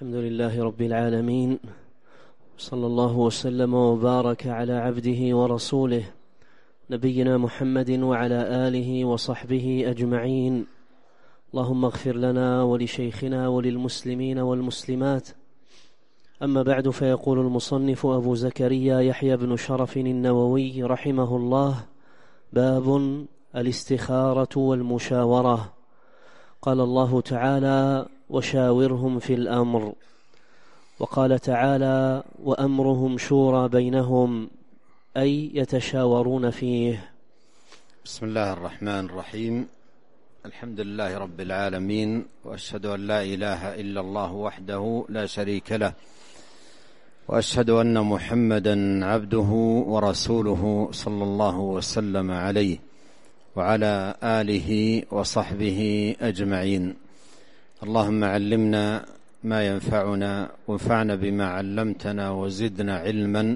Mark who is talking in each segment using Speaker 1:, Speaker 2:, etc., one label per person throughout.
Speaker 1: الحمد لله رب العالمين، صلى الله وسلم وبارك على عبده ورسوله نبينا محمد وعلى آله وصحبه أجمعين. اللهم اغفر لنا ولشيخنا وللمسلمين والمسلمات. أما بعد، فيقول المصنف أبو زكريا يحيى بن شرف النووي رحمه الله: باب الاستخارة والمشاورة. قال الله تعالى: وشاورهم في الأمر. وقال تعالى: وأمرهم شورى بينهم، أي يتشاورون فيه.
Speaker 2: بسم الله الرحمن الرحيم. الحمد لله رب العالمين، وأشهد أن لا إله إلا الله وحده لا شريك له، وأشهد أن محمدا عبده ورسوله صلى الله وسلم عليه وعلى آله وصحبه أجمعين. اللهم علمنا ما ينفعنا، وانفعنا بما علمتنا، وزدنا علما،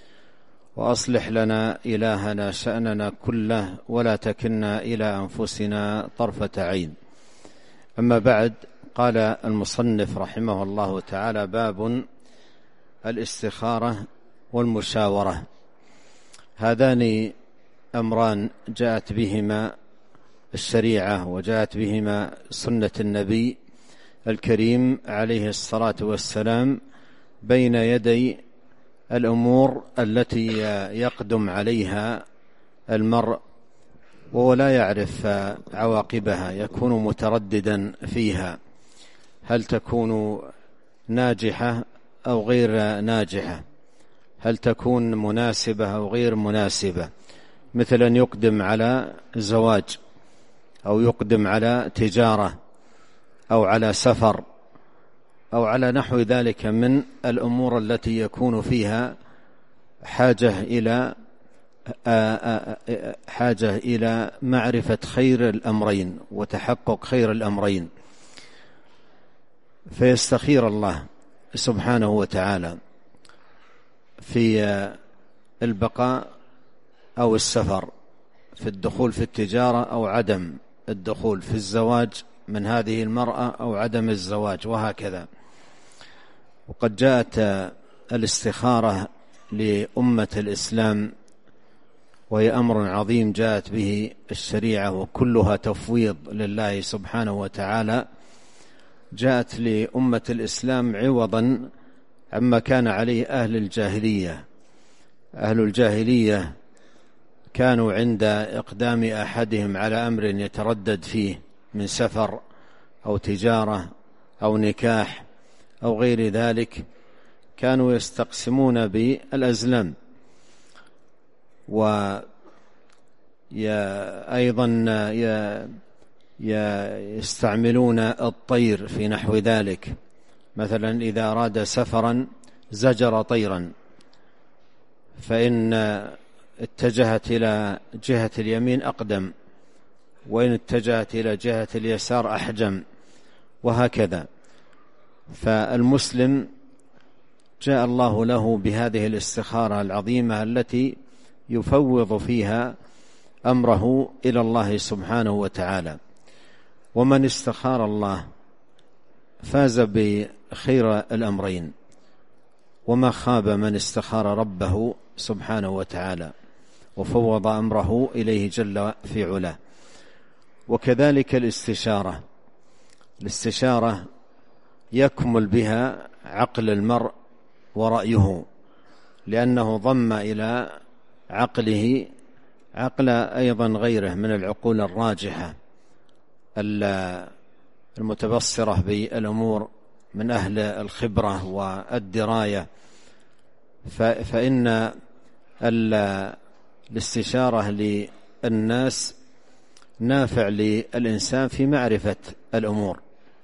Speaker 2: وأصلح لنا إلهنا شأننا كله، ولا تكلنا إلى أنفسنا طرفة عين. أما بعد، قال المصنف رحمه الله تعالى: باب الاستخارة والمشاورة. هذان أمران جاءت بهما الشريعة وجاءت بهما سنة النبي الكريم عليه الصلاة والسلام بين يدي الأمور التي يقدم عليها المرء وهو لا يعرف عواقبها، يكون مترددا فيها، هل تكون ناجحة أو غير ناجحة، هل تكون مناسبة أو غير مناسبة، مثل أن يقدم على زواج أو يقدم على تجارة أو على سفر أو على نحو ذلك من الأمور التي يكون فيها حاجة إلى معرفة خير الأمرين وتحقق خير الأمرين، فيستخير الله سبحانه وتعالى في البقاء أو السفر، في الدخول في التجارة أو عدم الدخول، في الزواج من هذه المرأة أو عدم الزواج، وهكذا. وقد جاءت الاستخارة لأمة الإسلام، وهي أمر عظيم جاءت به الشريعة، وكلها تفويض لله سبحانه وتعالى. جاءت لأمة الإسلام عوضا عما كان عليه أهل الجاهلية. أهل الجاهلية كانوا عند إقدام أحدهم على أمر يتردد فيه من سفر أو تجارة أو نكاح أو غير ذلك، كانوا يستقسمون بالأزلام، وأيضا يستعملون الطير في نحو ذلك. مثلا إذا أراد سفرا زجر طيرا، فإن اتجهت إلى جهة اليمين أقدم، وإن اتجهت إلى جهة اليسار أحجم، وهكذا. فالمسلم جاء الله له بهذه الاستخارة العظيمة التي يفوض فيها أمره إلى الله سبحانه وتعالى. ومن استخار الله فاز بخير الأمرين، وما خاب من استخار ربه سبحانه وتعالى وفوض أمره إليه جل في علاه. وكذلك الاستشارة يكمل بها عقل المرء ورأيه، لأنه ضم إلى عقله عقل أيضا غيره من العقول الراجحة المتبصرة بالأمور من أهل الخبرة والدراية. فإن الاستشارة للناس نافع للإنسان في معرفة الأمور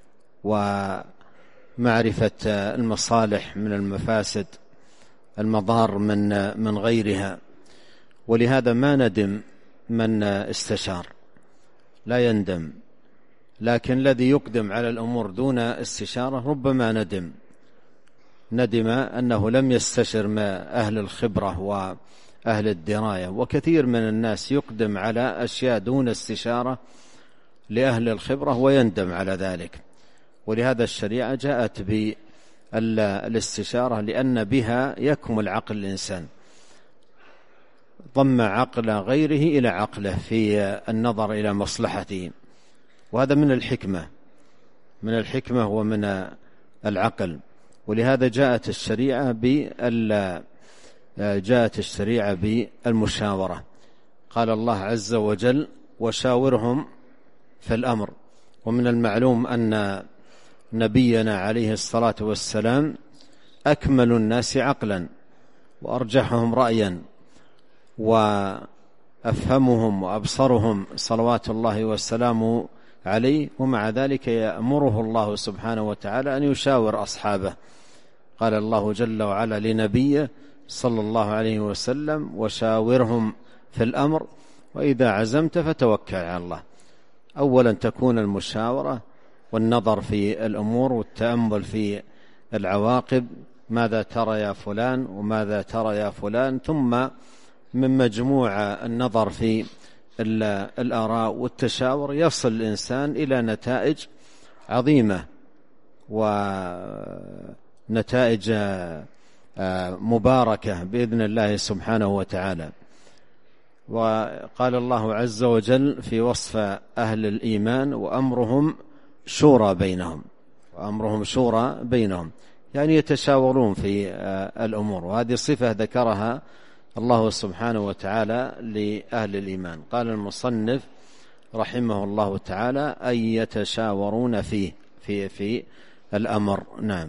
Speaker 2: ومعرفة المصالح من المفاسد، المضار من غيرها. ولهذا ما ندم من استشار، لا يندم. لكن الذي يقدم على الأمور دون استشارة ربما ندم أنه لم يستشر أهل الخبرة وأهل الدراية. وكثير من الناس يقدم على أشياء دون استشارة لأهل الخبرة ويندم على ذلك. ولهذا الشريعة جاءت الاستشارة لأن بها يكمل عقل الإنسان، ضم عقل غيره إلى عقله في النظر إلى مصلحته، وهذا من الحكمة ومن العقل. ولهذا جاءت الشريعة بالمشاورة. قال الله عز وجل: وشاورهم في الأمر. ومن المعلوم أن نبينا عليه الصلاة والسلام أكمل الناس عقلا وأرجحهم رأيا وأفهمهم وأبصرهم صلوات الله والسلام عليه، ومع ذلك يأمره الله سبحانه وتعالى أن يشاور أصحابه. قال الله جل وعلا لنبيه صلى الله عليه وسلم: وشاورهم في الأمر وإذا عزمت فتوكل على الله. أولا تكون المشاورة والنظر في الأمور والتأمل في العواقب، ماذا ترى يا فلان وماذا ترى يا فلان، ثم من مجموع النظر في الآراء والتشاور يصل الإنسان إلى نتائج عظيمة ونتائج مباركة بإذن الله سبحانه وتعالى. وقال الله عز وجل في وصف أهل الإيمان: وأمرهم شورى بينهم، يعني يتشاورون في الأمور، وهذه صفة ذكرها الله سبحانه وتعالى لأهل الإيمان. قال المصنف رحمه الله تعالى: أن يتشاورون في الأمر. نعم.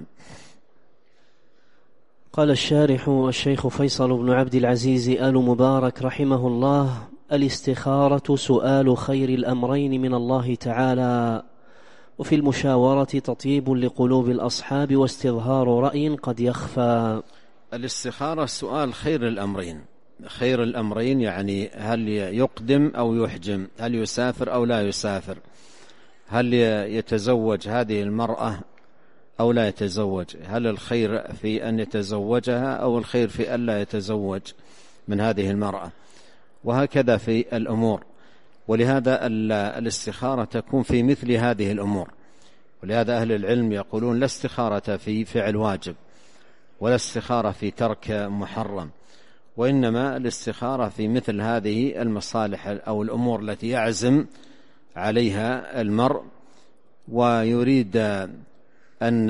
Speaker 1: قال الشارح الشيخ فيصل بن عبد العزيز آل مبارك رحمه الله: الاستخارة سؤال خير الأمرين من الله تعالى، وفي المشاورة تطيب لقلوب الأصحاب واستظهار رأي قد يخفى.
Speaker 2: الاستخارة سؤال خير الأمرين يعني هل يقدم أو يحجم، هل يسافر أو لا يسافر، هل يتزوج هذه المرأة أو لا يتزوج، هل الخير في أن يتزوجها أو الخير في أن لا يتزوج من هذه المرأة، وهكذا في الأمور. ولهذا الاستخارة تكون في مثل هذه الأمور. ولهذا أهل العلم يقولون: لا استخارة في فعل واجب ولا استخارة في ترك محرم، وإنما الاستخارة في مثل هذه المصالح أو الأمور التي يعزم عليها المرء ويريد أن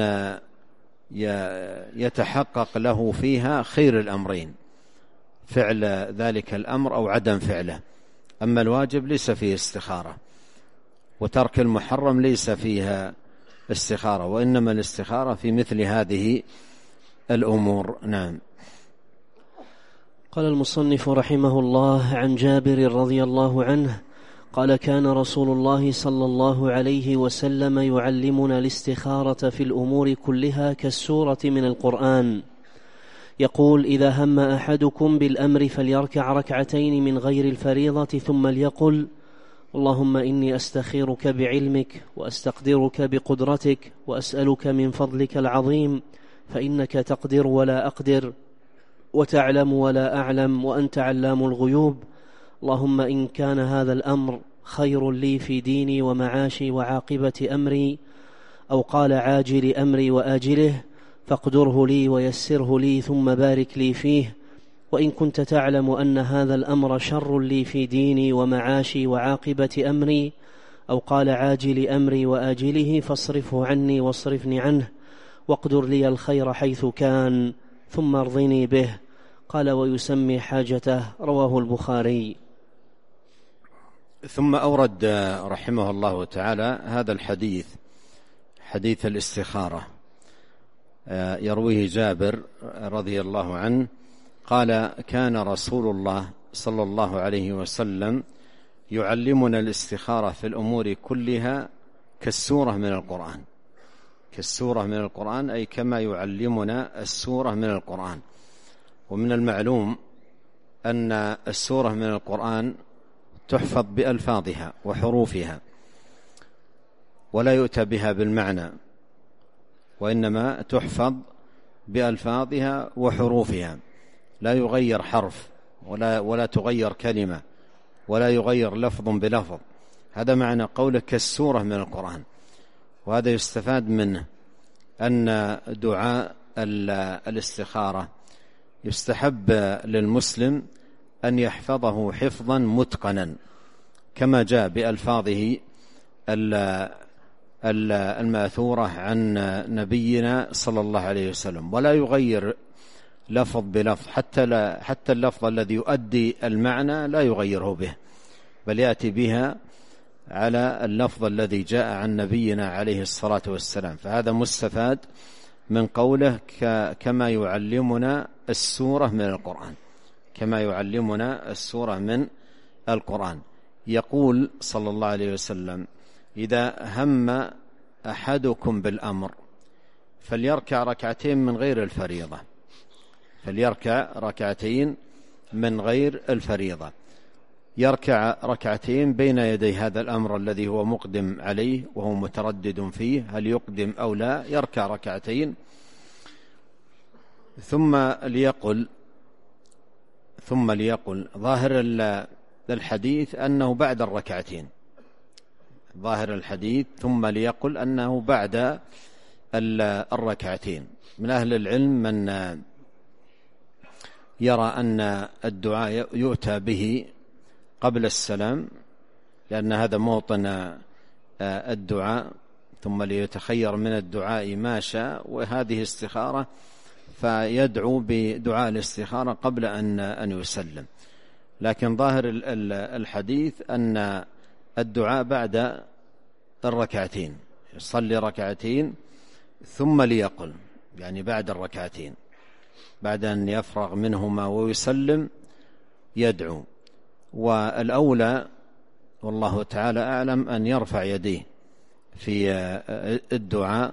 Speaker 2: يتحقق له فيها خير الأمرين، فعل ذلك الأمر أو عدم فعله. أما الواجب ليس فيه استخارة، وترك المحرم ليس فيها استخارة، وإنما الاستخارة في مثل هذه الأمور. نعم.
Speaker 1: قال المصنف رحمه الله: عن جابر رضي الله عنه قال: كان رسول الله صلى الله عليه وسلم يعلمنا الاستخارة في الأمور كلها كالسورة من القرآن. يقول: إذا هم أحدكم بالأمر فليركع ركعتين من غير الفريضة ثم ليقل: اللهم إني أستخيرك بعلمك وأستقدرك بقدرتك وأسألك من فضلك العظيم، فإنك تقدر ولا أقدر وتعلم ولا أعلم وأنت علام الغيوب. اللهم إن كان هذا الأمر خير لي في ديني ومعاشي وعاقبة أمري، أو قال عاجل أمري وآجله، فاقدره لي ويسره لي ثم بارك لي فيه. وإن كنت تعلم أن هذا الأمر شر لي في ديني ومعاشي وعاقبة أمري، أو قال عاجل أمري وآجله، فاصرفه عني واصرفني عنه، واقدر لي الخير حيث كان، ثم ارضني به. قال: ويسمي حاجته. رواه البخاري.
Speaker 2: ثم أورد رحمه الله تعالى هذا الحديث، حديث الاستخارة، يرويه جابر رضي الله عنه قال: كان رسول الله صلى الله عليه وسلم يعلمنا الاستخارة في الأمور كلها كالسورة من القرآن. كالسورة من القرآن أي كما يعلمنا السورة من القرآن. ومن المعلوم أن السورة من القرآن تحفظ بألفاظها وحروفها، ولا يؤتى بها بالمعنى، وإنما تحفظ بألفاظها وحروفها، لا يغير حرف ولا تغير كلمة ولا يغير لفظ بلفظ. هذا معنى قولك كالسورة من القرآن. وهذا يستفاد منه أن دعاء الاستخارة يستحب للمسلم أن يحفظه حفظا متقنا كما جاء بألفاظه الماثورة عن نبينا صلى الله عليه وسلم، ولا يغير لفظ بلفظ، حتى اللفظ الذي يؤدي المعنى لا يغيره به، بل يأتي بها على اللفظ الذي جاء عن نبينا عليه الصلاة والسلام. فهذا مستفاد من قوله كما يعلمنا السورة من القرآن، كما يعلمنا السورة من القرآن. يقول صلى الله عليه وسلم: إذا هم أحدكم بالأمر فليركع ركعتين من غير الفريضة، فليركع ركعتين من غير الفريضة، يركع ركعتين بين يدي هذا الأمر الذي هو مقدم عليه وهو متردد فيه هل يقدم أو لا، يركع ركعتين ثم ليقل ظاهر الحديث أنه بعد الركعتين، ظاهر الحديث ثم ليقل أنه بعد الركعتين. من أهل العلم من يرى أن الدعاء يؤتى به قبل السلام، لأن هذا موطن الدعاء، ثم ليتخير من الدعاء ما شاء، وهذه استخارة فيدعو بدعاء الاستخارة قبل أن يسلم. لكن ظاهر الحديث أن الدعاء بعد الركعتين، يصلي ركعتين ثم ليقل، يعني بعد الركعتين، بعد أن يفرغ منهما ويسلم يدعو. والأولى والله تعالى أعلم أن يرفع يديه في الدعاء،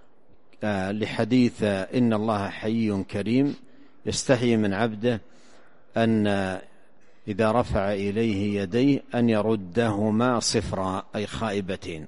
Speaker 2: لحديث إن الله حي كريم يستحي من عبده أن إذا رفع إليه يديه أن يردهما صفرا أي خائبتين.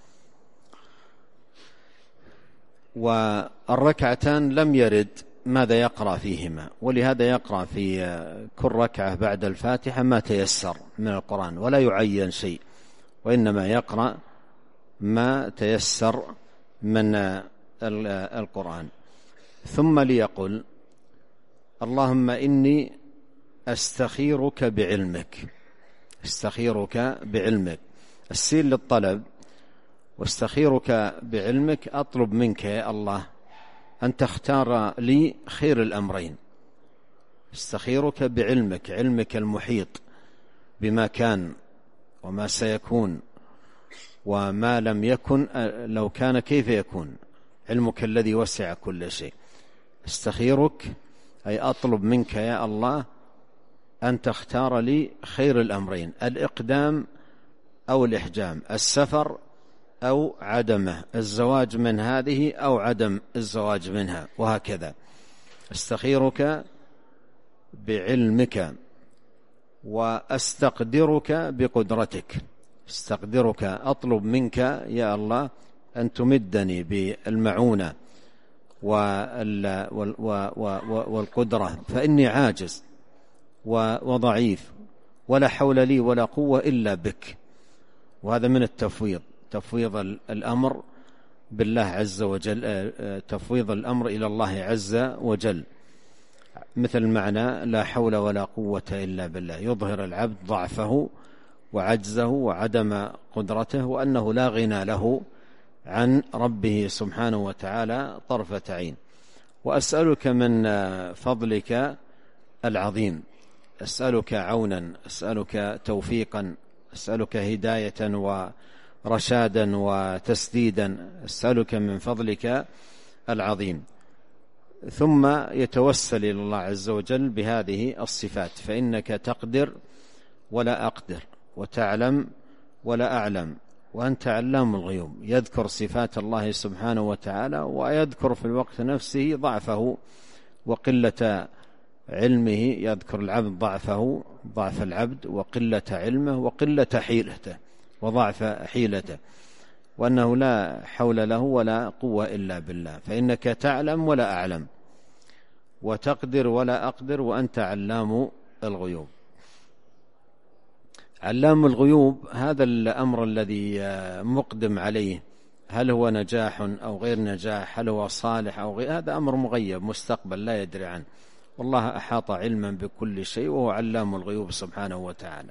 Speaker 2: والركعتان لم يرد ماذا يقرأ فيهما، ولهذا يقرأ في كل ركعة بعد الفاتحة ما تيسر من القرآن، ولا يعين شيء، وإنما يقرأ ما تيسر من القرآن. ثم ليقل: اللهم إني أستخيرك بعلمك، استخيرك بعلمك، السين للطلب، واستخيرك بعلمك أطلب منك يا الله أن تختار لي خير الأمرين. استخيرك بعلمك، علمك المحيط بما كان وما سيكون وما لم يكن، لو كان كيف يكون، علمك الذي وسع كل شيء. استخيرك أي أطلب منك يا الله أن تختار لي خير الأمرين، الإقدام أو الإحجام، السفر أو عدمه، الزواج من هذه أو عدم الزواج منها، وهكذا. استخيرك بعلمك وأستقدرك بقدرتك، استقدرك أطلب منك يا الله أن تمدني بالمعونة والقدرة، فإني عاجز وضعيف ولا حول لي ولا قوة إلا بك. وهذا من التفويض، تفويض الأمر بالله عز وجل، تفويض الأمر إلى الله عز وجل، مثل معنى لا حول ولا قوة إلا بالله، يظهر العبد ضعفه وعجزه وعدم قدرته، وأنه لا غنى له عن ربه سبحانه وتعالى طرفة عين. وأسألك من فضلك العظيم، أسألك عونا، أسألك توفيقا، أسألك هداية ورشادا وتسديدا، أسألك من فضلك العظيم. ثم يتوسل إلى الله عز وجل بهذه الصفات: فإنك تقدر ولا أقدر، وتعلم ولا أعلم، وأنت علام الغيوب. يذكر صفات الله سبحانه وتعالى، ويذكر في الوقت نفسه ضعفه وقلة علمه، يذكر العبد ضعفه، ضعف العبد، وقلة علمه، وقلة حيلته، وضعف حيلته، وأنه لا حول له ولا قوة إلا بالله. فإنك تعلم ولا أعلم، وتقدر ولا أقدر، وأنت علام الغيوب. علام الغيوب هذا الأمر الذي مقدم عليه هل هو نجاح أو غير نجاح، هل هو صالح أو غير، هذا أمر مغيب مستقبل لا يدري عنه، والله أحاط علما بكل شيء وهو علام الغيوب سبحانه وتعالى.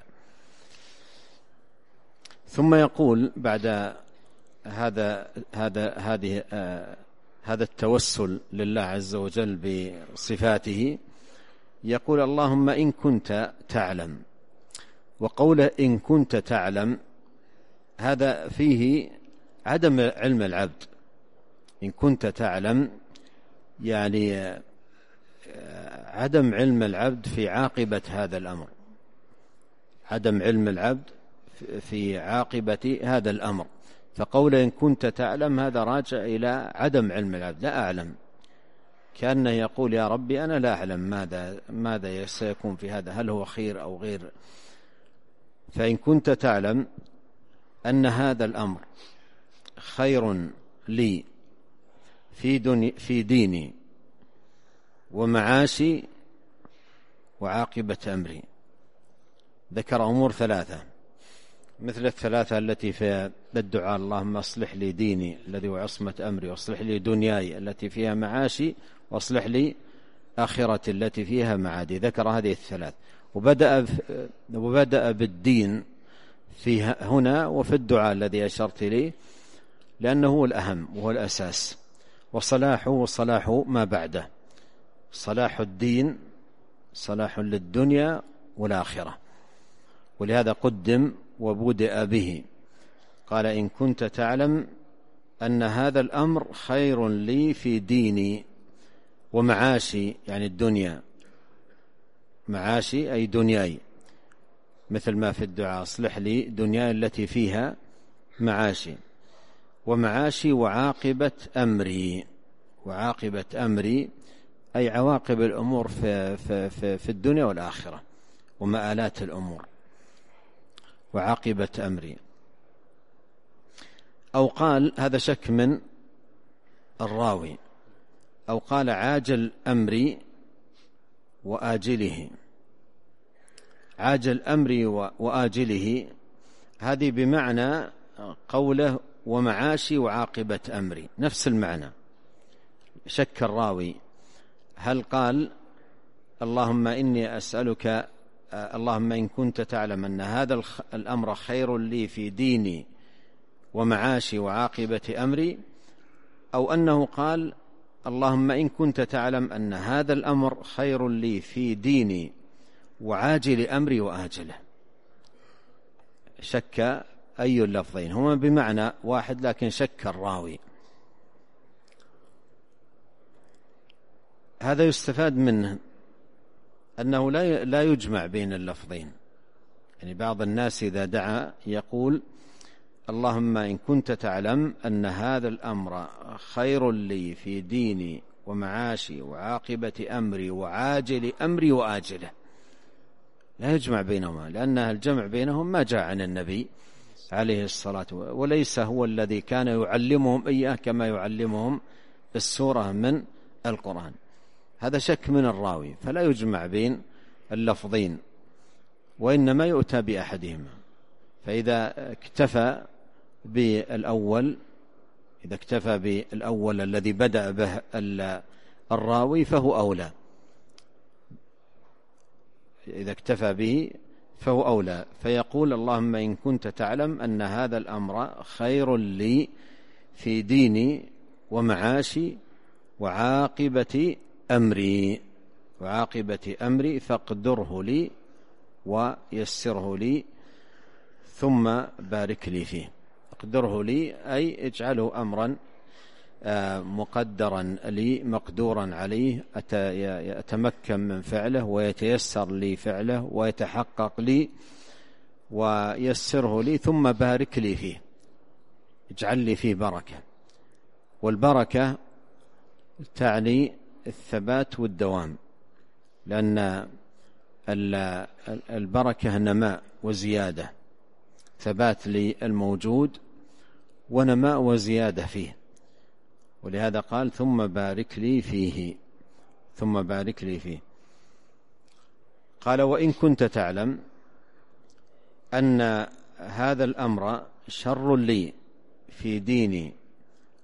Speaker 2: ثم يقول بعد هذا التوسل لله عز وجل بصفاته، يقول اللهم إن كنت تعلم. وقوله إن كنت تعلم هذا فيه عدم علم العبد. إن كنت تعلم يعني عدم علم العبد في عاقبة هذا الأمر، عدم علم العبد في عاقبة هذا الأمر. فقول إن كنت تعلم هذا راجع إلى عدم علم العبد، لا أعلم، كأنه يقول يا ربي أنا لا أعلم ماذا سيكون في هذا، هل هو خير أو غير. فإن كنت تعلم أن هذا الأمر خير لي في ديني ومعاشي وعاقبة أمري. ذكر أمور ثلاثة مثل الثلاثة التي في الدعاء، اللهم اصلح لي ديني الذي هو عصمة أمري، واصلح لي دنياي التي فيها معاشي، واصلح لي آخرتي التي فيها معادي. ذكر هذه الثلاث وبدأ بالدين في هنا وفي الدعاء الذي أشرت إليه، لأنه هو الأهم وهو الأساس، وصلاحه وصلاح ما بعده. صلاح الدين صلاح للدنيا والآخرة، ولهذا قدم وبدأ به. قال إن كنت تعلم أن هذا الأمر خير لي في ديني ومعاشي، يعني الدنيا، معاشي أي دنياي، مثل ما في الدعاء اصلح لي دنياي التي فيها معاشي، ومعاشي وعاقبة أمري. وعاقبة أمري أي عواقب الأمور في الدنيا والآخرة ومآلات الأمور، وعاقبة أمري. أو قال هذا شك من الراوي، أو قال عاجل أمري وآجله. عاجل أمري وآجله هذه بمعنى قوله ومعاشي وعاقبة أمري، نفس المعنى. شك الراوي هل قال اللهم إني أسألك، اللهم إن كنت تعلم أن هذا الأمر خير لي في ديني ومعاشي وعاقبة أمري، أو أنه قال اللهم إن كنت تعلم أن هذا الأمر خير لي في ديني وعاجل أمري وآجله. شك أي اللفظين، هما بمعنى واحد لكن شك الراوي. هذا يستفاد منه أنه لا يجمع بين اللفظين. يعني بعض الناس إذا دعا يقول اللهم إن كنت تعلم أن هذا الأمر خير لي في ديني ومعاشي وعاقبة أمري وعاجل أمري وآجله، لا يجمع بينهما، لأن الجمع بينهم ما جاء عن النبي عليه الصلاة والسلام، وليس هو الذي كان يعلمهم إياه كما يعلمهم السورة من القرآن. هذا شك من الراوي، فلا يجمع بين اللفظين، وإنما يؤتى بأحدهما. فإذا اكتفى بالأول، إذا اكتفى بالأول الذي بدأ به الراوي فهو أولى، إذا اكتفى به فهو أولى. فيقول اللهم إن كنت تعلم أن هذا الأمر خير لي في ديني ومعاشي وعاقبة أمري فاقدره لي ويسره لي ثم بارك لي فيه. اقدره لي أي اجعله أمرا مقدرا لي مقدورا عليه، أتمكن من فعله ويتيسر لي فعله ويتحقق لي، ويسره لي ثم بارك لي فيه، اجعل لي فيه بركة. والبركة تعني الثبات والدوام، لأن البركة نماء وزيادة، ثبات للموجود ونماء وزيادة فيه. ولهذا قال ثم بارك لي فيه، ثم بارك لي فيه. قال وإن كنت تعلم أن هذا الأمر شر لي في ديني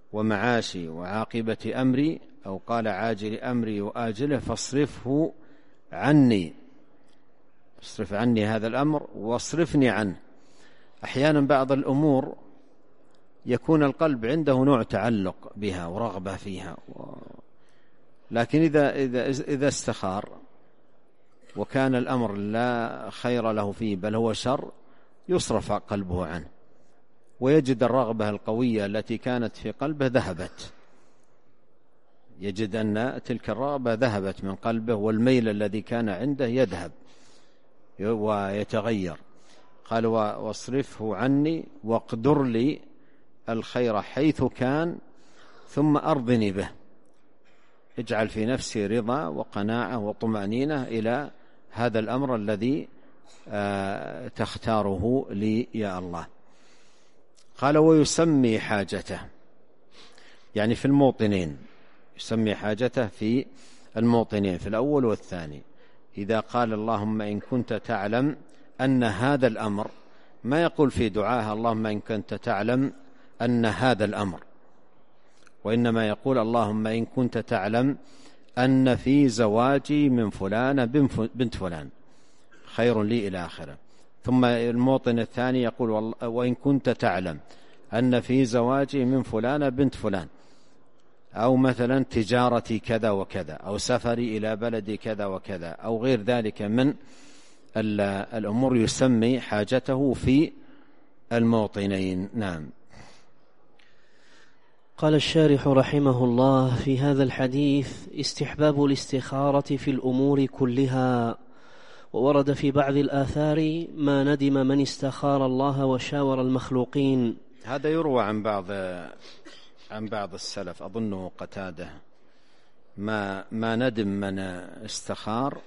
Speaker 2: ومعاشي وعاقبة أمري، أو قال عاجل أمري وآجله، فاصرفه عني، اصرف عني هذا الأمر واصرفني عنه. أحيانا بعض الأمور يكون القلب عنده نوع تعلق بها ورغبة فيها، لكن إذا استخار وكان الأمر لا خير له فيه بل هو شر، يصرف قلبه عنه، ويجد الرغبة القوية التي كانت في قلبه ذهبت، يجد أن تلك الرغبة ذهبت من قلبه، والميل الذي كان عنده يذهب ويتغير. قال واصرفه عني واقدر لي الخير حيث كان ثم أرضني به، اجعل في نفسي رضا وقناعة وطمأنينة إلى هذا الأمر الذي تختاره لي يا الله. قال ويسمي حاجته، يعني في الموطنين، يسمي حاجته في الموطنين، في الأول والثاني. إذا قال اللهم إن كنت تعلم أن هذا الأمر، ما يقول في دعاها اللهم إن كنت تعلم أن هذا الأمر، وإنما يقول اللهم إن كنت تعلم أن في زواجي من فلان بنت فلان خير لي إلى آخره. ثم الموطن الثاني يقول وإن كنت تعلم أن في زواجي من فلان بنت فلان، أو مثلا تجارتي كذا وكذا، أو سفري إلى بلدي كذا وكذا، أو غير ذلك من الأمور، يسمي حاجته في الموطنين. نعم.
Speaker 1: قال الشارح رحمه الله في هذا الحديث استحباب الاستخارة في الأمور كلها، وورد في بعض الآثار ما ندم من استخار الله وشاور المخلوقين.
Speaker 2: هذا يروى عن بعض السلف، أظنه قتادة، ما ندم من استخار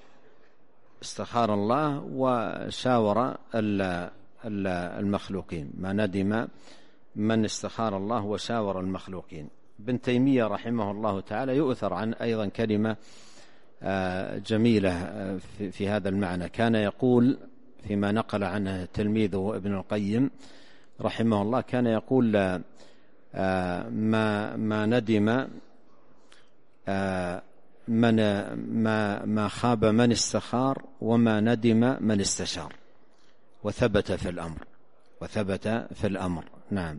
Speaker 2: الله وشاور المخلوقين، ما ندم من استخار الله وشاور المخلوقين. ابن تيمية رحمه الله تعالى يؤثر عن أيضا كلمة جميلة في هذا المعنى، كان يقول فيما نقل عنه تلميذه ابن القيم رحمه الله، كان يقول ما ندم ما خاب من استخار وما ندم من استشار، وثبت في الأمر. نعم.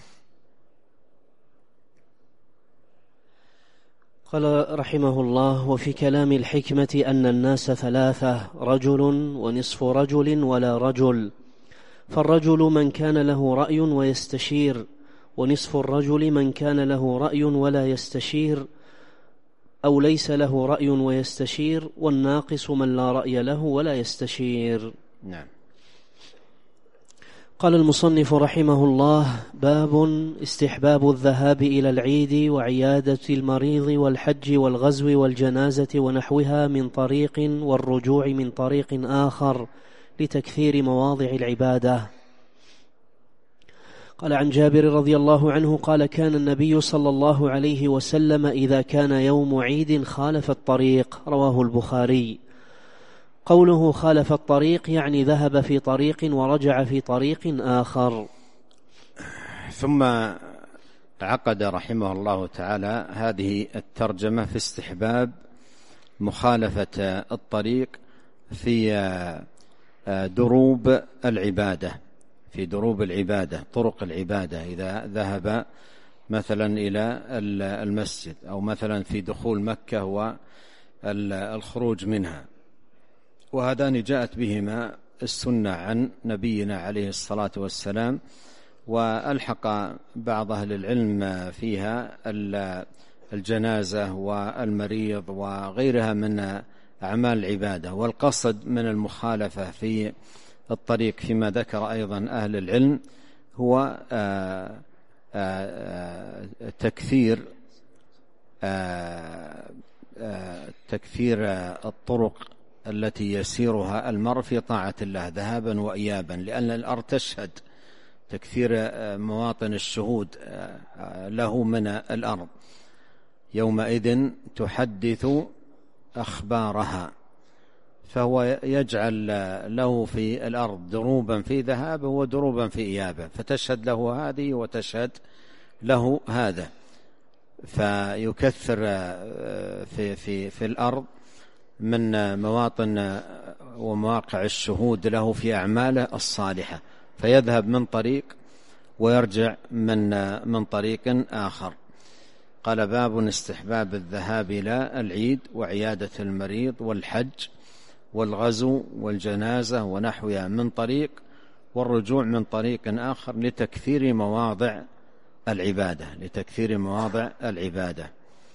Speaker 1: قال رحمه الله وفي كلام الحكمة أن الناس ثلاثة، رجل ونصف رجل ولا رجل، فالرجل من كان له رأي ويستشير، ونصف الرجل من كان له رأي ولا يستشير أو ليس له رأي ويستشير، والناقص من لا رأي له ولا يستشير.
Speaker 2: نعم.
Speaker 1: قال المصنف رحمه الله باب استحباب الذهاب إلى العيد وعيادة المريض والحج والغزو والجنازة ونحوها من طريق، والرجوع من طريق آخر لتكثير مواضع العبادة. قال عن جابر رضي الله عنه قال كان النبي صلى الله عليه وسلم إذا كان يوم عيد خالف الطريق، رواه البخاري. قوله خالف الطريق يعني ذهب في طريق ورجع في طريق آخر.
Speaker 2: ثم عقد رحمه الله تعالى هذه الترجمة في استحباب مخالفة الطريق في دروب العبادة، في دروب العبادة، طرق العبادة، إذا ذهب مثلا إلى المسجد، أو مثلا في دخول مكة والخروج منها. وهذان جاءت بهما السنة عن نبينا عليه الصلاة والسلام، وألحق بعض أهل العلم فيها الجنازة والمريض وغيرها من أعمال العبادة. والقصد من المخالفة في الطريق فيما ذكر أيضا أهل العلم هو تكثير الطرق التي يسيرها المرء في طاعة الله ذهابا وإيابا، لأن الأرض تشهد، تكثير مواطن الشهود له من الأرض، يومئذ تحدث أخبارها، فهو يجعل له في الأرض دروبا في ذهابه ودروبا في إيابه، فتشهد له هذه وتشهد له هذا. فيكثر في الأرض من مواطن ومواقع الشهود له في أعماله الصالحة، فيذهب من طريق ويرجع من طريق آخر. قال: باب استحباب الذهاب إلى العيد وعيادة المريض والحج والغزو والجنازة ونحوها من طريق، والرجوع من طريق آخر لتكثير مواضع العبادة.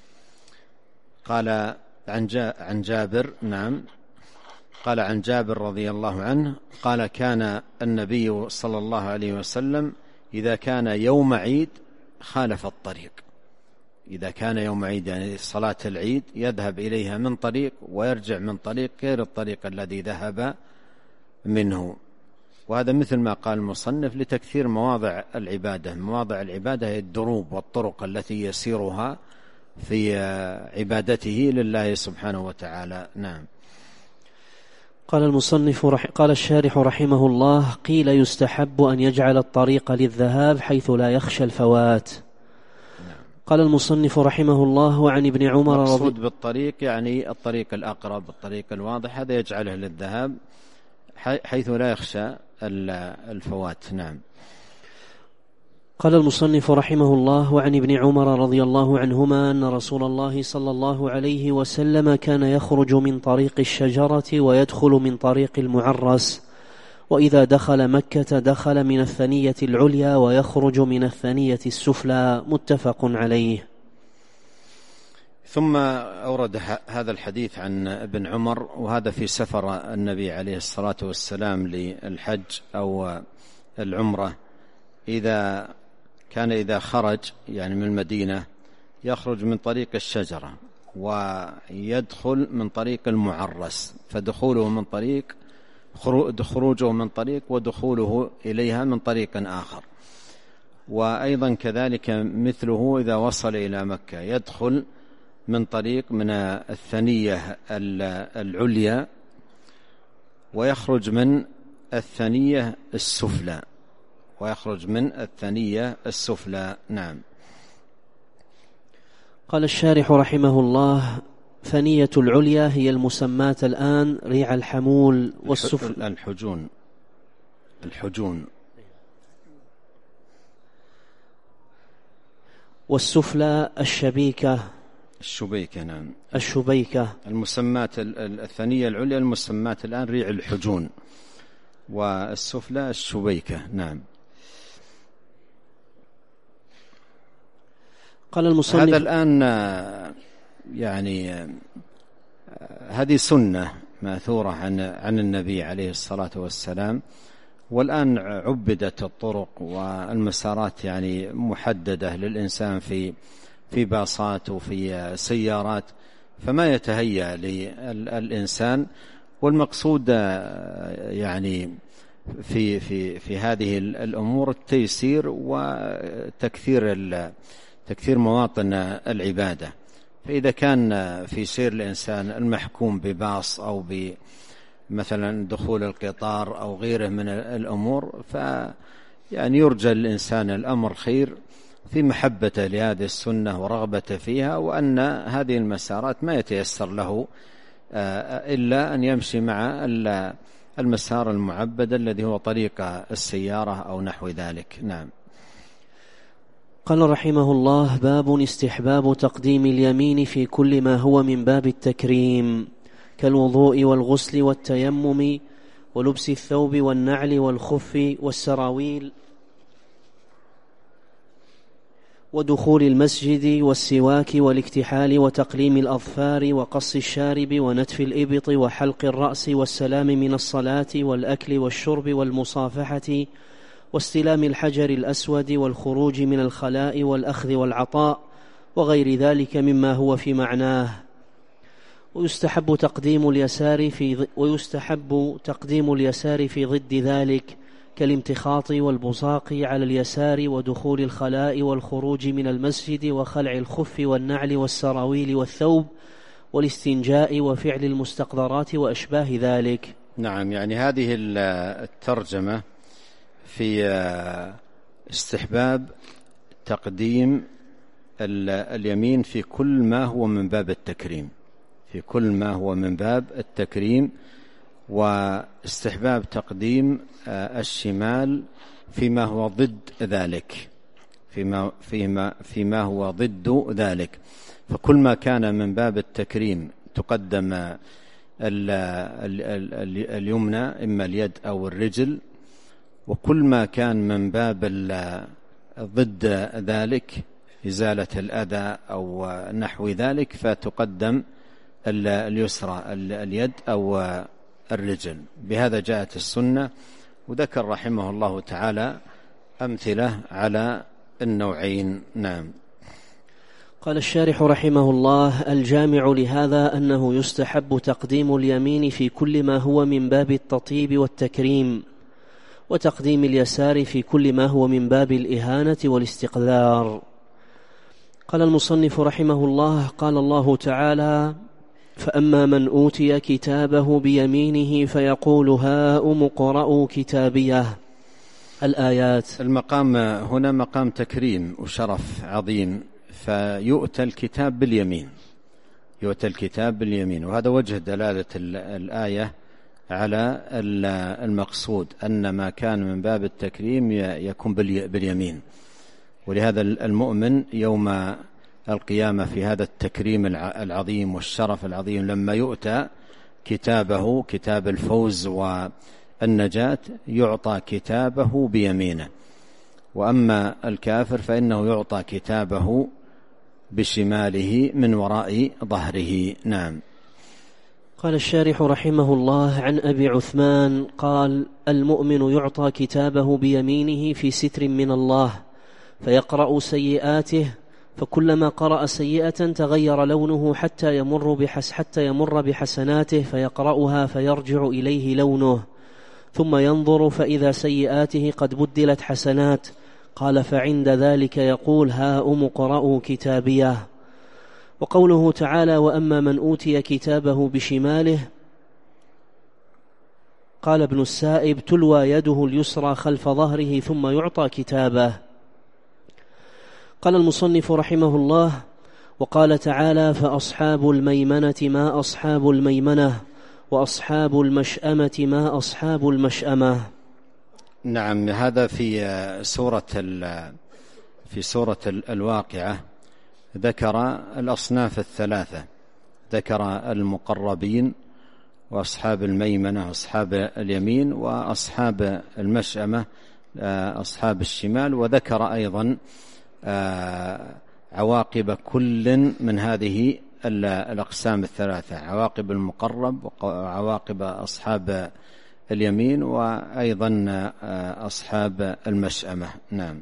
Speaker 2: قال عن جابر قال عن جابر رضي الله عنه قال: كان النبي صلى الله عليه وسلم إذا كان يوم عيد خالف الطريق. إذا كان يوم عيد يعني صلاة العيد يذهب إليها من طريق ويرجع من طريق غير الطريق الذي ذهب منه. وهذا مثل ما قال المصنف لتكثير مواضع العبادة. مواضع العبادة هي الدروب والطرق التي يسيرها في عبادته لله سبحانه وتعالى. نعم.
Speaker 1: قال الشارح رحمه الله: قيل يستحب أن يجعل الطريق للذهاب حيث لا يخشى الفوات. قال المصنف رحمه الله: وعن ابن عمر
Speaker 2: مقصود بالطريق يعني الطريق الأقرب، الطريق الواضح، هذا يجعله للذهاب حيث لا يخشى الفوات. نعم.
Speaker 1: قال المصنف رحمه الله: وعن ابن عمر رضي الله عنهما أن رسول الله صلى الله عليه وسلم كان يخرج من طريق الشجرة ويدخل من طريق المعرس، وإذا دخل مكة دخل من الثنية العليا ويخرج من الثنية السفلى. متفق عليه.
Speaker 2: ثم أورد هذا الحديث عن ابن عمر، وهذا في سفر النبي عليه الصلاة والسلام للحج أو العمرة. إذا خرج يعني من المدينة يخرج من طريق الشجرة ويدخل من طريق المعرس، فدخوله من طريق، خروجه من طريق، ودخوله إليها من طريق آخر. وأيضا كذلك مثله إذا وصل إلى مكة يدخل من طريق من الثنية العليا ويخرج من الثنية السفلى. نعم.
Speaker 1: قال الشارح رحمه الله: ثنية العليا هي المسماة الآن ريع الحمول والسفلى
Speaker 2: الحجون
Speaker 1: والسفلى الشبيكة.
Speaker 2: نعم.
Speaker 1: الشبيكة.
Speaker 2: المسماة الثنية العليا المسماة الآن ريع الحجون، والسفلى الشبيكة. نعم.
Speaker 1: قال المصنف:
Speaker 2: هذا الآن يعني هذه سنة ماثورة عن النبي عليه الصلاة والسلام، والآن عبدت الطرق والمسارات يعني محددة للإنسان في باصات وفي سيارات، فما يتهيأ للإنسان. والمقصود يعني في هذه الأمور التيسير وتكثير مواطن العبادة. فإذا كان في سير الإنسان المحكوم بباص أو مثلا دخول القطار أو غيره من الأمور، فيعني يرجى الإنسان الأمر خير في محبته لهذه السنة ورغبته فيها، وأن هذه المسارات ما يتيسر له إلا أن يمشي مع المسار المعبد الذي هو طريق السيارة أو نحو ذلك. نعم.
Speaker 1: قال رحمه الله: باب استحباب تقديم اليمين في كل ما هو من باب التكريم كالوضوء والغسل والتيمم ولبس الثوب والنعل والخف والسراويل ودخول المسجد والسواك والاكتحال وتقليم الأظفار وقص الشارب ونتف الإبط وحلق الرأس والسلام من الصلاة والأكل والشرب والمصافحة واستلام الحجر الأسود والخروج من الخلاء والأخذ والعطاء وغير ذلك مما هو في معناه. ويستحب تقديم اليسار في ضد ذلك كالامتخاط والبصاق على اليسار ودخول الخلاء والخروج من المسجد وخلع الخف والنعل والسراويل والثوب والاستنجاء وفعل المستقذرات وأشباه ذلك.
Speaker 2: نعم. يعني هذه الترجمة في استحباب تقديم اليمين في كل ما هو من باب التكريم، في كل ما هو من باب التكريم، واستحباب تقديم الشمال فيما هو ضد ذلك، فيما هو ضد ذلك. فكل ما كان من باب التكريم تقدم اليمنى إما اليد أو الرجل، وكل ما كان من باب ضد ذلك إزالة الأذى أو نحو ذلك فتقدم اليسرى اليد أو الرجل. بهذا جاءت السنة. وذكر رحمه الله تعالى أمثلة على النوعين. نعم.
Speaker 1: قال الشارح رحمه الله: الجامع لهذا أنه يستحب تقديم اليمين في كل ما هو من باب التطيب والتكريم، وتقديم اليسار في كل ما هو من باب الإهانة والاستقذار. قال المصنف رحمه الله: قال الله تعالى: فأما من أوتي كتابه بيمينه فيقول هاؤم اقرءوا كتابيه. الآيات.
Speaker 2: المقام هنا مقام تكريم وشرف عظيم، فيؤتى الكتاب باليمين، يؤتى الكتاب باليمين. وهذا وجه دلالة الآية على المقصود، أن ما كان من باب التكريم يكون باليمين. ولهذا المؤمن يوم القيامة في هذا التكريم العظيم والشرف العظيم لما يؤتى كتابه، كتاب الفوز والنجاة، يعطى كتابه بيمينه. وأما الكافر فإنه يعطى كتابه بشماله من وراء ظهره. نعم.
Speaker 1: قال الشارح رحمه الله: عن أبي عثمان قال: المؤمن يعطى كتابه بيمينه في ستر من الله فيقرأ سيئاته، فكلما قرأ سيئة تغير لونه حتى يمر بحسناته فيقرأها فيرجع إليه لونه، ثم ينظر فإذا سيئاته قد بدلت حسنات. قال: فعند ذلك يقول هاؤم اقرءوا كتابيه. وقوله تعالى: وأما من أوتي كتابه بشماله، قال ابن السائب: تلوى يده اليسرى خلف ظهره ثم يعطى كتابه. قال المصنف رحمه الله: وقال تعالى: فأصحاب الميمنة ما أصحاب الميمنة، وأصحاب المشأمة ما أصحاب المشأمة.
Speaker 2: نعم. هذا في سورة الواقعة ذكر الأصناف الثلاثة، ذكر المقربين وأصحاب الميمنة أصحاب اليمين، وأصحاب المشأمة أصحاب الشمال، وذكر أيضا عواقب كل من هذه الأقسام الثلاثة، عواقب المقرب وعواقب أصحاب اليمين وأيضا أصحاب المشأمة. نعم.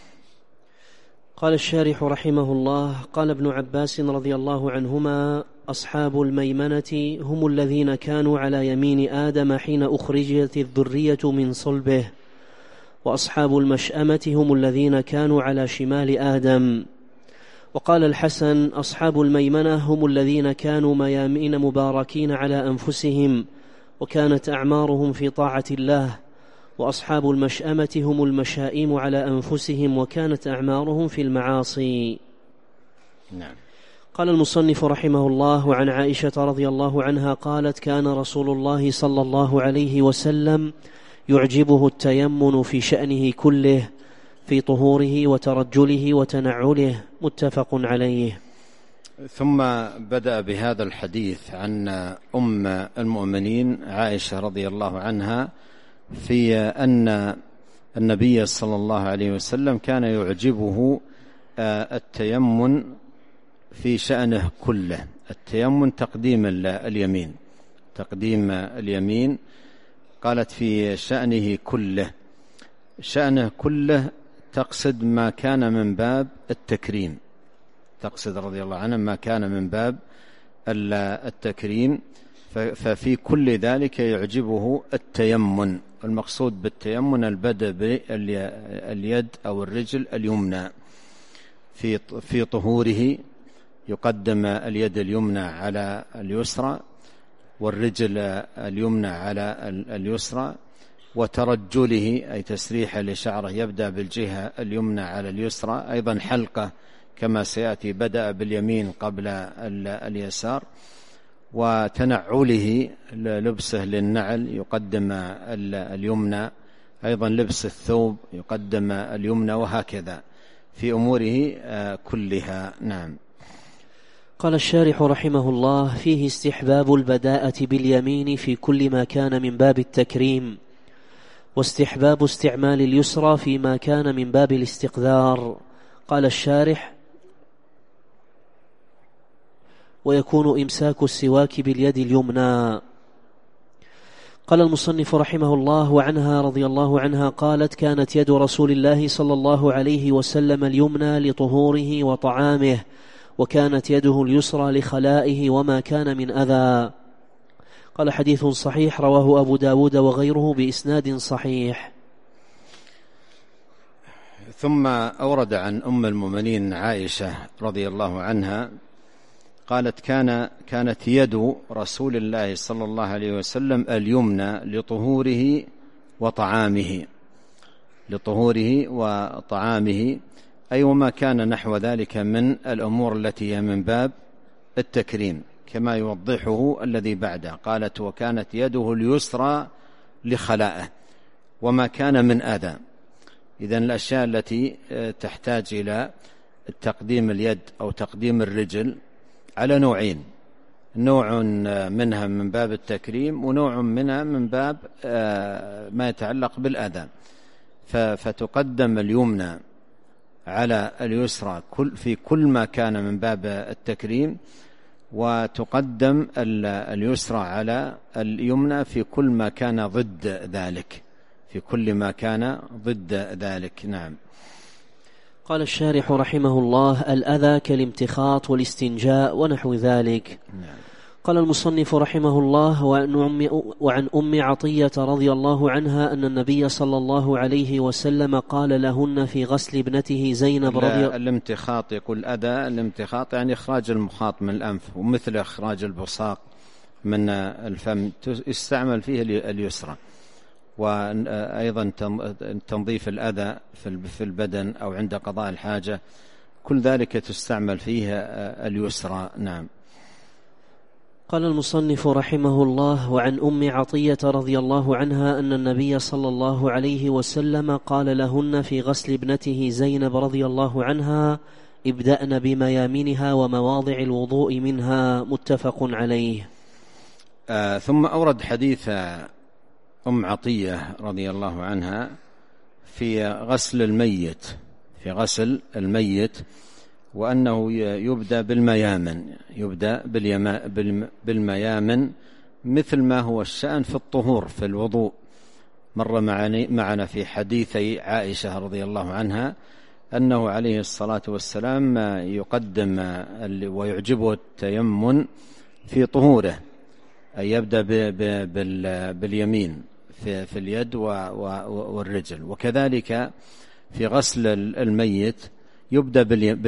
Speaker 1: قال الشارح رحمه الله: قال ابن عباس رضي الله عنهما: أصحاب الميمنة هم الذين كانوا على يمين آدم حين أخرجت الذرية من صلبه، وأصحاب المشأمة هم الذين كانوا على شمال آدم. وقال الحسن: أصحاب الميمنة هم الذين كانوا ميامين مباركين على أنفسهم وكانت أعمارهم في طاعة الله، وأصحاب المشأمة هم المشائم على أنفسهم وكانت أعمارهم في المعاصي.
Speaker 2: نعم.
Speaker 1: قال المصنف رحمه الله: عن عائشة رضي الله عنها قالت: كان رسول الله صلى الله عليه وسلم يعجبه التيمن في شأنه كله، في طهوره وترجله وتنعله. متفق عليه.
Speaker 2: ثم بدأ بهذا الحديث عن أم المؤمنين عائشة رضي الله عنها في أن النبي صلى الله عليه وسلم كان يعجبه التيمن في شأنه كله. التيمن تقديم اليمين، تقديم اليمين. قالت في شأنه كله، شأنه كله تقصد ما كان من باب التكريم، تقصد رضي الله عنه ما كان من باب التكريم. ففي كل ذلك يعجبه التيمن. المقصود بالتيمن البدء باليد أو الرجل اليمنى في طهوره، يقدم اليد اليمنى على اليسرى والرجل اليمنى على اليسرى. وترجله أي تسريح لشعره يبدأ بالجهة اليمنى على اليسرى. أيضا حلقة كما سيأتي بدأ باليمين قبل اليسار، وتنعله لبسه للنعل يقدم اليمنى، أيضا لبس الثوب يقدم اليمنى، وهكذا في أموره كلها. نعم.
Speaker 1: قال الشارح رحمه الله: فيه استحباب البداءة باليمين في كل ما كان من باب التكريم، واستحباب استعمال اليسرى فيما كان من باب الاستقذار. قال الشارح: ويكون إمساك السواك باليد اليمنى. قال المصنف رحمه الله: وعنها رضي الله عنها قالت: كانت يد رسول الله صلى الله عليه وسلم اليمنى لطهوره وطعامه، وكانت يده اليسرى لخلائه وما كان من أذى. قال: حديث صحيح رواه أبو داود وغيره بإسناد صحيح.
Speaker 2: ثم أورد عن أم المؤمنين عائشة رضي الله عنها قالت: كانت يد رسول الله صلى الله عليه وسلم اليمنى لطهوره وطعامه، أي وما كان نحو ذلك من الأمور التي هي من باب التكريم، كما يوضحه الذي بعده. قالت: وكانت يده اليسرى لخلائه وما كان من أذى. إذن الأشياء التي تحتاج إلى تقديم اليد أو تقديم الرجل على نوعين: نوع منها من باب التكريم، ونوع منها من باب ما يتعلق بالأذى. فتقدم اليمنى على اليسرى في كل ما كان من باب التكريم، وتقدم اليسرى على اليمنى في كل ما كان ضد ذلك، نعم.
Speaker 1: قال الشارح رحمه الله: الأذى كالامتخاط والاستنجاء ونحو ذلك.
Speaker 2: نعم.
Speaker 1: قال المصنف رحمه الله: وعن أم عطية رضي الله عنها أن النبي صلى الله عليه وسلم قال لهن في غسل ابنته زينب
Speaker 2: الامتخاط، يقول أذى الامتخاط يعني إخراج المخاط من الأنف، ومثل إخراج البصاق من الفم يستعمل فيه اليسرى، وأيضا تنظيف الأذى في البدن أو عند قضاء الحاجة، كل ذلك تستعمل فيه اليسرى. نعم.
Speaker 1: قال المصنف رحمه الله: وعن أم عطية رضي الله عنها أن النبي صلى الله عليه وسلم قال لهن في غسل ابنته زينب رضي الله عنها: ابدأن بميامنها ومواضع الوضوء منها. متفق عليه.
Speaker 2: ثم أورد حديث أم عطية رضي الله عنها في غسل الميت، وأنه يبدأ بالميامن مثل ما هو الشأن في الطهور في الوضوء. مر معنا في حديثي عائشة رضي الله عنها أنه عليه الصلاة والسلام يقدم ويعجبه التيمن في طهوره، أي يبدأ باليمين في اليد والرجل، وكذلك في غسل الميت يبدأ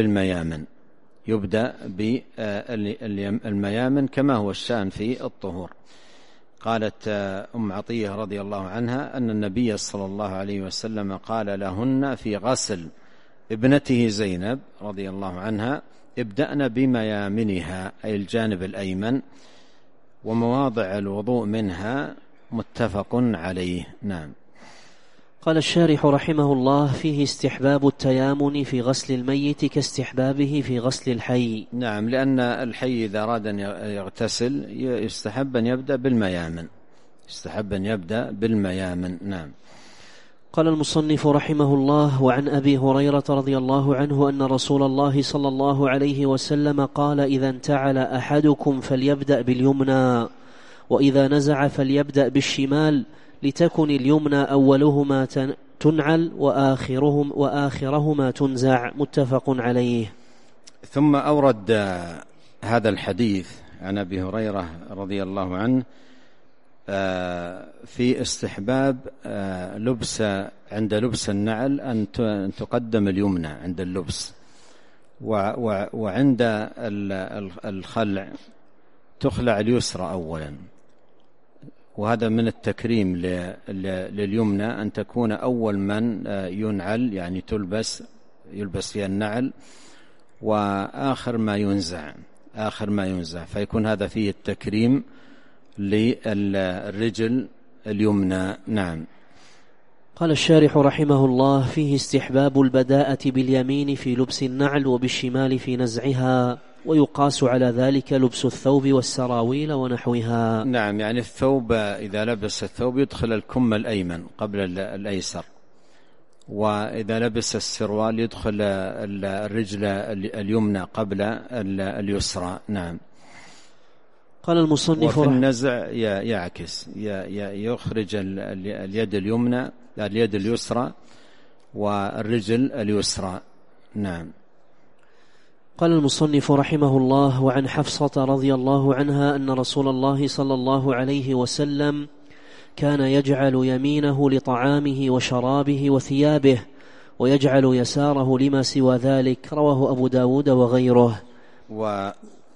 Speaker 2: بالميامن كما هو الشأن في الطهور. قالت أم عطية رضي الله عنها أن النبي صلى الله عليه وسلم قال لهن في غسل ابنته زينب رضي الله عنها: ابدأن بميامنها، أي الجانب الأيمن، ومواضع الوضوء منها. متفق عليه. نعم.
Speaker 1: قال الشارح رحمه الله: فيه استحباب التيامن في غسل الميت كاستحبابه في غسل الحي.
Speaker 2: نعم، لأن الحي إذا أراد أن يغتسل يستحب أن يبدأ بالميامن. نعم.
Speaker 1: قال المصنف رحمه الله: وعن أبي هريرة رضي الله عنه أن رسول الله صلى الله عليه وسلم قال: إذا انتعل أحدكم فليبدأ باليمنى، وإذا نزع فليبدأ بالشمال، لتكن اليمنى أولهما تنعل وآخرهما تنزع. متفق عليه.
Speaker 2: ثم أورد هذا الحديث عن أبي هريرة رضي الله عنه في استحباب عند لبس النعل أن تقدم اليمنى عند اللبس، وعند الخلع تخلع اليسرى أولا، وهذا من التكريم لليمنى أن تكون أول من ينعل، يعني يلبس فيها النعل، وآخر ما ينزع فيكون هذا فيه التكريم للرجل اليمنى. نعم.
Speaker 1: قال الشارح رحمه الله: فيه استحباب البداءة باليمين في لبس النعل وبالشمال في نزعها، ويقاس على ذلك لبس الثوب والسراويل ونحوها.
Speaker 2: نعم، يعني الثوب إذا لبس الثوب يدخل الكم الأيمن قبل الأيسر، وإذا لبس السروال يدخل الرجل اليمنى قبل اليسرى. نعم.
Speaker 1: قال المصنف
Speaker 2: وفي النزع يعكس، يخرج اليد اليسرى والرجل اليسرى. نعم.
Speaker 1: قال المصنف رحمه الله: وعن حفصة رضي الله عنها أن رسول الله صلى الله عليه وسلم كان يجعل يمينه لطعامه وشرابه وثيابه، ويجعل يساره لما سوى ذلك. رواه أبو داود وغيره.
Speaker 2: وهذا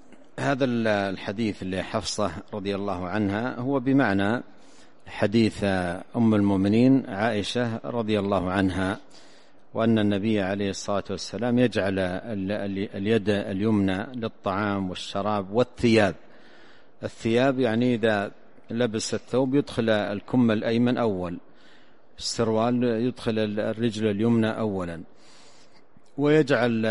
Speaker 2: الحديث لحفصة رضي الله عنها هو بمعنى حديث أم المؤمنين عائشة رضي الله عنها، وأن النبي عليه الصلاة والسلام يجعل اليد اليمنى للطعام والشراب والثياب. الثياب يعني إذا لبس الثوب يدخل الكم الأيمن أول، السروال يدخل الرجل اليمنى أولا، ويجعل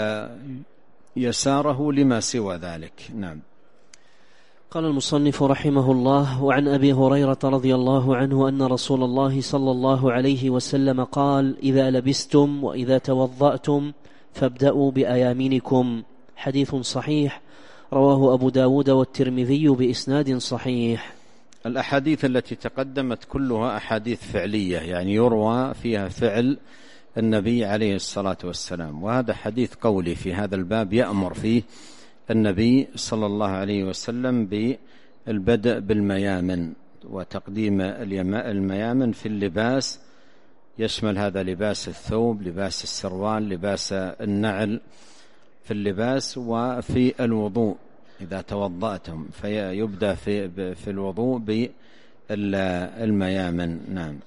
Speaker 2: يساره لما سوى ذلك. نعم.
Speaker 1: قال المصنف رحمه الله: وعن أبي هريرة رضي الله عنه أن رسول الله صلى الله عليه وسلم قال: إذا لبستم وإذا توضأتم فابدأوا بأيامنكم. حديث صحيح، رواه أبو داود والترمذي بإسناد صحيح.
Speaker 2: الأحاديث التي تقدمت كلها أحاديث فعلية، يعني يروى فيها فعل النبي عليه الصلاة والسلام، وهذا حديث قولي في هذا الباب يأمر فيه النبي صلى الله عليه وسلم بالبدء بالميامن وتقديم الميامن في اللباس، يشمل هذا لباس الثوب، لباس السروال، لباس النعل في اللباس، وفي الوضوء إذا توضأتم فيبدأ في الوضوء بالميامن. نعم.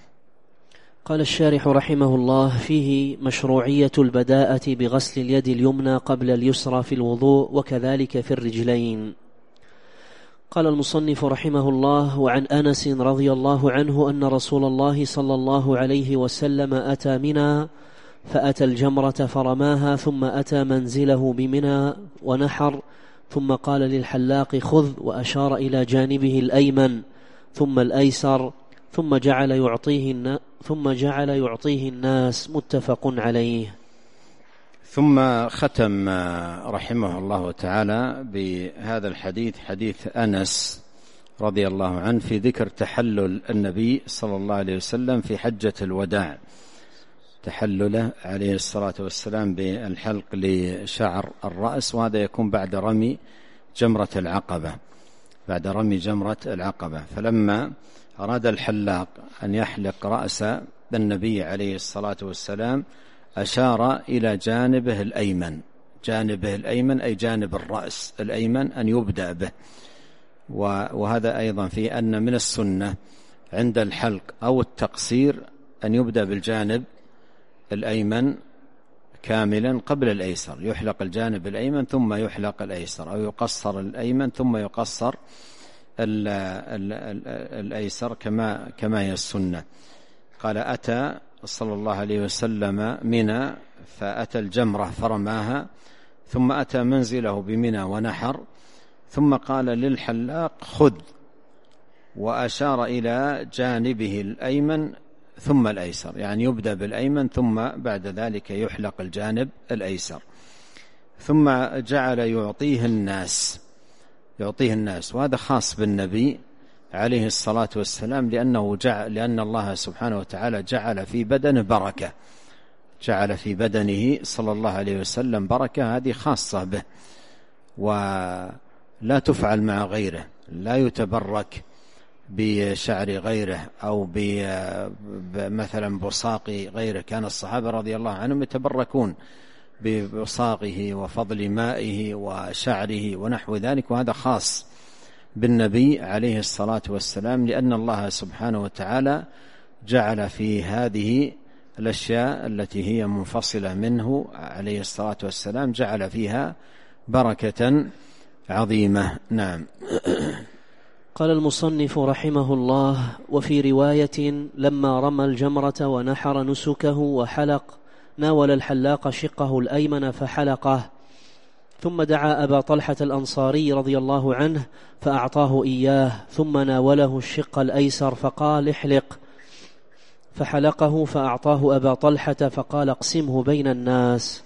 Speaker 1: قال الشارح رحمه الله: فيه مشروعية البداءة بغسل اليد اليمنى قبل اليسرى في الوضوء، وكذلك في الرجلين. قال المصنف رحمه الله: وعن أنس رضي الله عنه أن رسول الله صلى الله عليه وسلم أتى منى فأتى الجمرة فرماها، ثم أتى منزله بمنى ونحر، ثم قال للحلاق: خذ، وأشار إلى جانبه الأيمن ثم الأيسر، ثم جعل يعطيه الناس. متفق عليه.
Speaker 2: ثم ختم رحمه الله تعالى بهذا الحديث، حديث أنس رضي الله عنه، في ذكر تحلل النبي صلى الله عليه وسلم في حجة الوداع، تحلله عليه الصلاة والسلام بالحلق لشعر الرأس، وهذا يكون بعد رمي جمرة العقبة. فلما أراد الحلاق أن يحلق رأس النبي عليه الصلاة والسلام أشار إلى جانبه الأيمن أي جانب الرأس الأيمن أن يبدأ به. وهذا أيضا في أن من السنة عند الحلق أو التقصير أن يبدأ بالجانب الأيمن كاملا قبل الأيسر، يحلق الجانب الأيمن ثم يحلق الأيسر، أو يقصر الأيمن ثم يقصر الأيسر كما هي السنة. قال: أتى صلى الله عليه وسلم منى فأتى الجمرة فرماها، ثم أتى منزله بمنى ونحر، ثم قال للحلاق: خذ، وأشار إلى جانبه الأيمن ثم الأيسر، يعني يبدأ بالأيمن ثم بعد ذلك يحلق الجانب الأيسر. ثم جعل يعطيه الناس، وهذا خاص بالنبي عليه الصلاة والسلام، لأن الله سبحانه وتعالى جعل في بدنه بركة، جعل في بدنه صلى الله عليه وسلم بركة، هذه خاصة به ولا تفعل مع غيره، لا يتبرك بشعر غيره أو مثلا بصاق غيره. كان الصحابة رضي الله عنهم يتبركون ببصاقه وفضل مائه وشعره ونحو ذلك، وهذا خاص بالنبي عليه الصلاة والسلام، لأن الله سبحانه وتعالى جعل في هذه الأشياء التي هي منفصلة منه عليه الصلاة والسلام جعل فيها بركة عظيمة. نعم.
Speaker 1: قال المصنف رحمه الله: وفي رواية لما رمى الجمرة ونحر نسكه وحلق ناول الحلاق شقه الأيمن فحلقه، ثم دعا أبا طلحة الأنصاري رضي الله عنه فأعطاه إياه، ثم ناوله الشق الأيسر فقال: احلق، فحلقه فأعطاه أبا طلحة فقال: اقسمه بين الناس.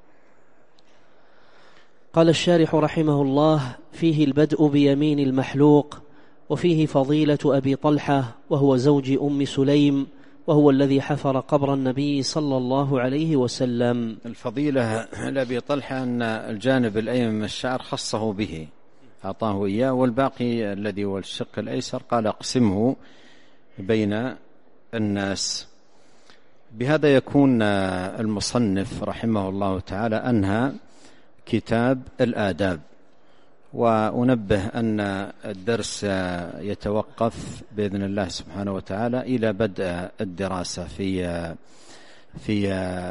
Speaker 1: قال الشارح رحمه الله: فيه البدء بيمين المحلوق، وفيه فضيلة أبي طلحة وهو زوج أم سليم، وهو الذي حفر قبر النبي صلى الله عليه وسلم.
Speaker 2: الفضيلة لأبي طلحة أن الجانب الأيمن من الشعر خصه به، أعطاه إياه، والباقي الذي هو الشق الأيسر قال اقسمه بين الناس. بهذا يكون المصنف رحمه الله تعالى أنهى كتاب الآداب. وأنبه أن الدرس يتوقف بإذن الله سبحانه وتعالى إلى بدء الدراسة في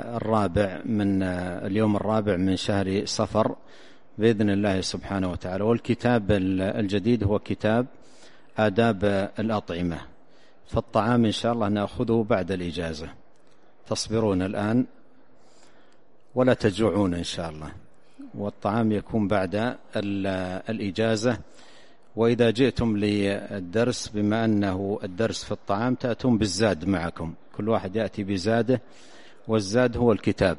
Speaker 2: اليوم الرابع من شهر صفر بإذن الله سبحانه وتعالى. والكتاب الجديد هو كتاب آداب الأطعمة. فالطعام إن شاء الله نأخذه بعد الإجازة، تصبرون الآن ولا تجوعون إن شاء الله، والطعام يكون بعد الإجازة. وإذا جئتم للدرس بما أنه الدرس في الطعام تأتون بالزاد معكم، كل واحد يأتي بزاده، والزاد هو الكتاب.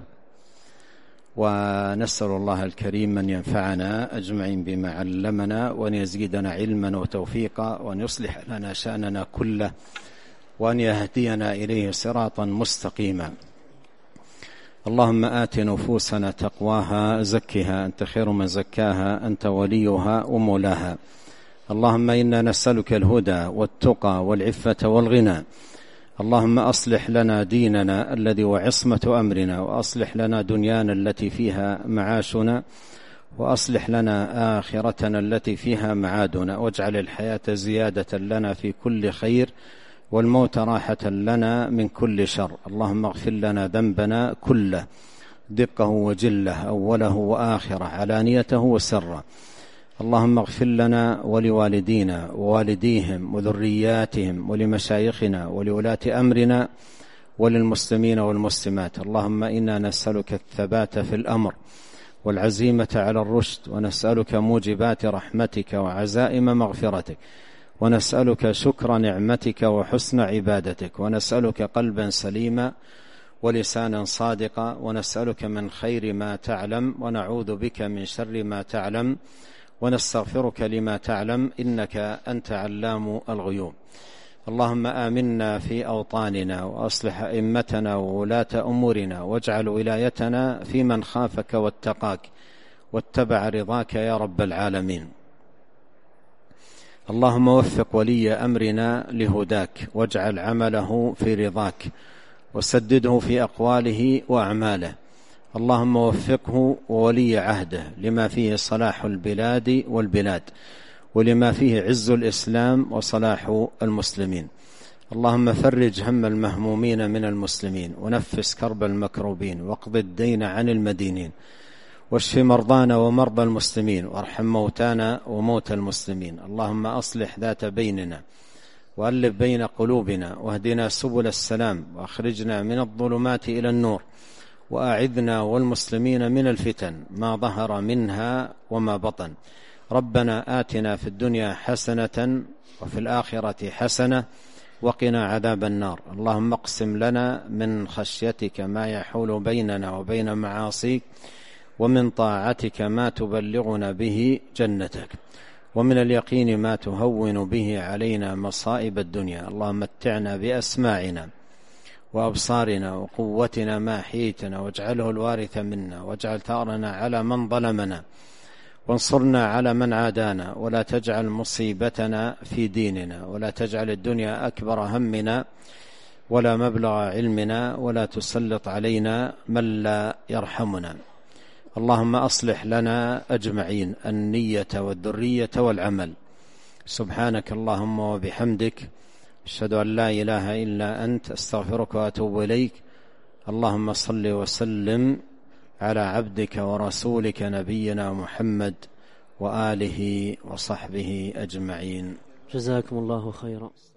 Speaker 2: ونسأل الله الكريم أن ينفعنا أجمعين بما علمنا، وأن يزيدنا علما وتوفيقا، وأن يصلح لنا شأننا كله، وأن يهدينا إليه صراطا مستقيما. اللهم آت نفوسنا تقواها زكها أنت خير من زكاها أنت وليها ومولاها. اللهم إنا نسألك الهدى والتقى والعفة والغنى. اللهم أصلح لنا ديننا الذي هو عصمة أمرنا، وأصلح لنا دنيانا التي فيها معاشنا، وأصلح لنا آخرتنا التي فيها معادنا، واجعل الحياة زيادة لنا في كل خير، والموت راحة لنا من كل شر. اللهم اغفر لنا ذنبنا كله، دقه وجله، أوله وآخره، علانيته وسره. اللهم اغفر لنا ولوالدينا ووالديهم وذرياتهم ولمشايخنا ولولاة أمرنا وللمسلمين والمسلمات. اللهم إنا نسألك الثبات في الأمر والعزيمة على الرشد، ونسألك موجبات رحمتك وعزائم مغفرتك، ونسألك شكر نعمتك وحسن عبادتك، ونسألك قلبا سليما ولسانا صادقا، ونسألك من خير ما تعلم، ونعوذ بك من شر ما تعلم، ونستغفرك لما تعلم، إنك أنت علام الغيوب. اللهم آمنا في أوطاننا، وأصلح أئمتنا وولاة أمورنا، واجعل ولايتنا في من خافك واتقاك واتبع رضاك يا رب العالمين. اللهم وفق ولي أمرنا لهداك، واجعل عمله في رضاك، وسدده في أقواله وأعماله. اللهم وفقه وولي عهده لما فيه صلاح البلاد والبلاد، ولما فيه عز الإسلام وصلاح المسلمين. اللهم فرج هم المهمومين من المسلمين، ونفس كرب المكروبين، واقض الدين عن المدينين، واشف مرضانا ومرضى المسلمين، وارحم موتانا وموتى المسلمين. اللهم أصلح ذات بيننا، وألف بين قلوبنا، واهدنا سبل السلام، وأخرجنا من الظلمات إلى النور، وأعذنا والمسلمين من الفتن ما ظهر منها وما بطن. ربنا آتنا في الدنيا حسنة وفي الآخرة حسنة وقنا عذاب النار. اللهم اقسم لنا من خشيتك ما يحول بيننا وبين معاصيك، ومن طاعتك ما تبلغنا به جنتك، ومن اليقين ما تهون به علينا مصائب الدنيا. اللهم متعنا بأسماعنا وأبصارنا وقوتنا ما أحييتنا، واجعله الوارث منا، واجعل ثأرنا على من ظلمنا، وانصرنا على من عادانا، ولا تجعل مصيبتنا في ديننا، ولا تجعل الدنيا أكبر همنا ولا مبلغ علمنا، ولا تسلط علينا من لا يرحمنا. اللهم أصلح لنا أجمعين النية والذرية والعمل. سبحانك اللهم وبحمدك، أشهد أن لا إله إلا أنت، أستغفرك وأتوب إليك. اللهم صل وسلم على عبدك ورسولك نبينا محمد وآله وصحبه أجمعين.
Speaker 1: جزاكم الله خيرا.